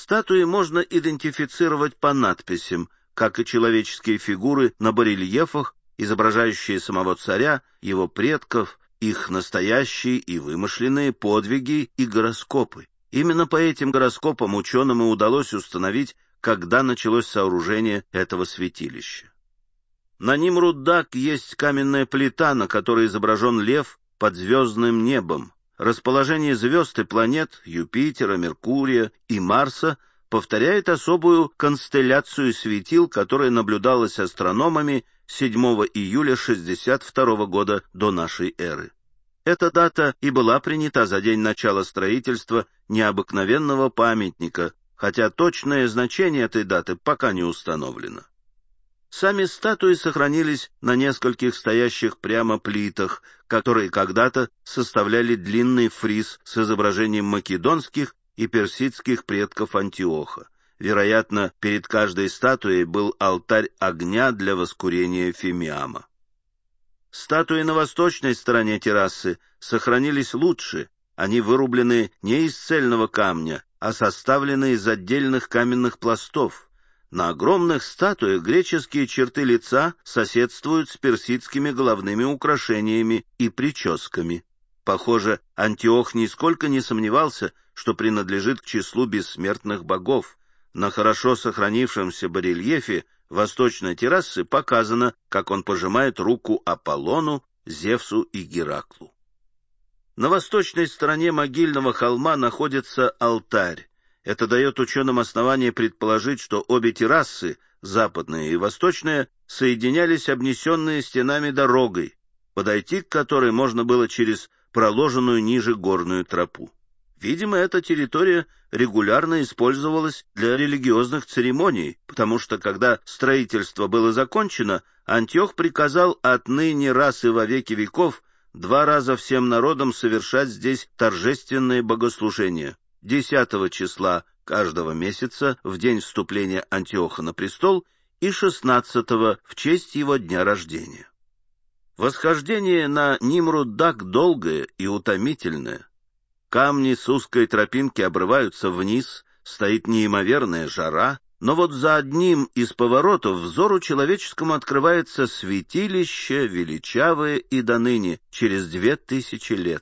Статуи можно идентифицировать по надписям, как и человеческие фигуры на барельефах, изображающие самого царя, его предков, их настоящие и вымышленные подвиги и гороскопы. Именно по этим гороскопам ученым и удалось установить, когда началось сооружение этого святилища. На Нимруддак есть каменная плита, на которой изображен лев под звездным небом. Расположение звезд и планет Юпитера, Меркурия и Марса повторяет особую констелляцию светил, которая наблюдалась астрономами 7 июля 62 года до нашей эры. Эта дата и была принята за день начала строительства необыкновенного памятника, хотя точное значение этой даты пока не установлено. Сами статуи сохранились на нескольких стоящих прямо плитах, которые когда-то составляли длинный фриз с изображением македонских и персидских предков Антиоха. Вероятно, перед каждой статуей был алтарь огня для воскурения фимиама. Статуи на восточной стороне террасы сохранились лучше. Они вырублены не из цельного камня, а составлены из отдельных каменных пластов. На огромных статуях греческие черты лица соседствуют с персидскими головными украшениями и прическами. Похоже, Антиох нисколько не сомневался, что принадлежит к числу бессмертных богов. На хорошо сохранившемся барельефе восточной террасы показано, как он пожимает руку Аполлону, Зевсу и Гераклу. На восточной стороне могильного холма находится алтарь. Это дает ученым основание предположить, что обе террасы, западная и восточная, соединялись обнесенные стенами дорогой, подойти к которой можно было через проложенную ниже горную тропу. Видимо, эта территория регулярно использовалась для религиозных церемоний, потому что, когда строительство было закончено, Антиох приказал отныне раз и во веки веков 2 раза всем народам совершать здесь торжественные богослужения. 10 числа каждого месяца в день вступления Антиоха на престол и 16-го в честь его дня рождения. Восхождение на Нимруддак долгое и утомительное. Камни с узкой тропинки обрываются вниз, стоит неимоверная жара, но вот за одним из поворотов взору человеческому открывается святилище, величавое и доныне, через 2000 лет.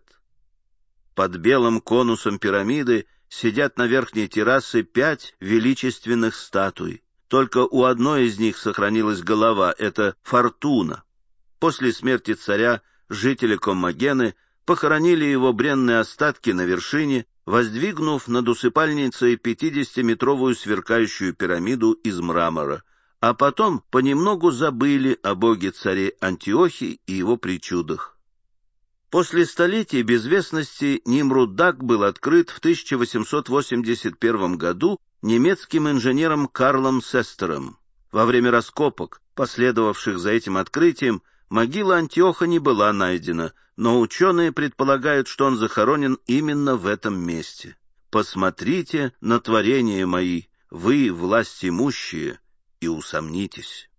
Под белым конусом пирамиды сидят на верхней террасе 5 величественных статуй. Только у одной из них сохранилась голова, это Фортуна. После смерти царя жители Коммагены похоронили его бренные остатки на вершине, воздвигнув над усыпальницей 50-метровую сверкающую пирамиду из мрамора, а потом понемногу забыли о боге-царе Антиохе и его причудах. После столетий безвестности Нимруддак был открыт в 1881 году немецким инженером Карлом Сестером. Во время раскопок, последовавших за этим открытием, могила Антиоха не была найдена, но ученые предполагают, что он захоронен именно в этом месте. «Посмотрите на творения мои, вы, власть имущие, и усомнитесь».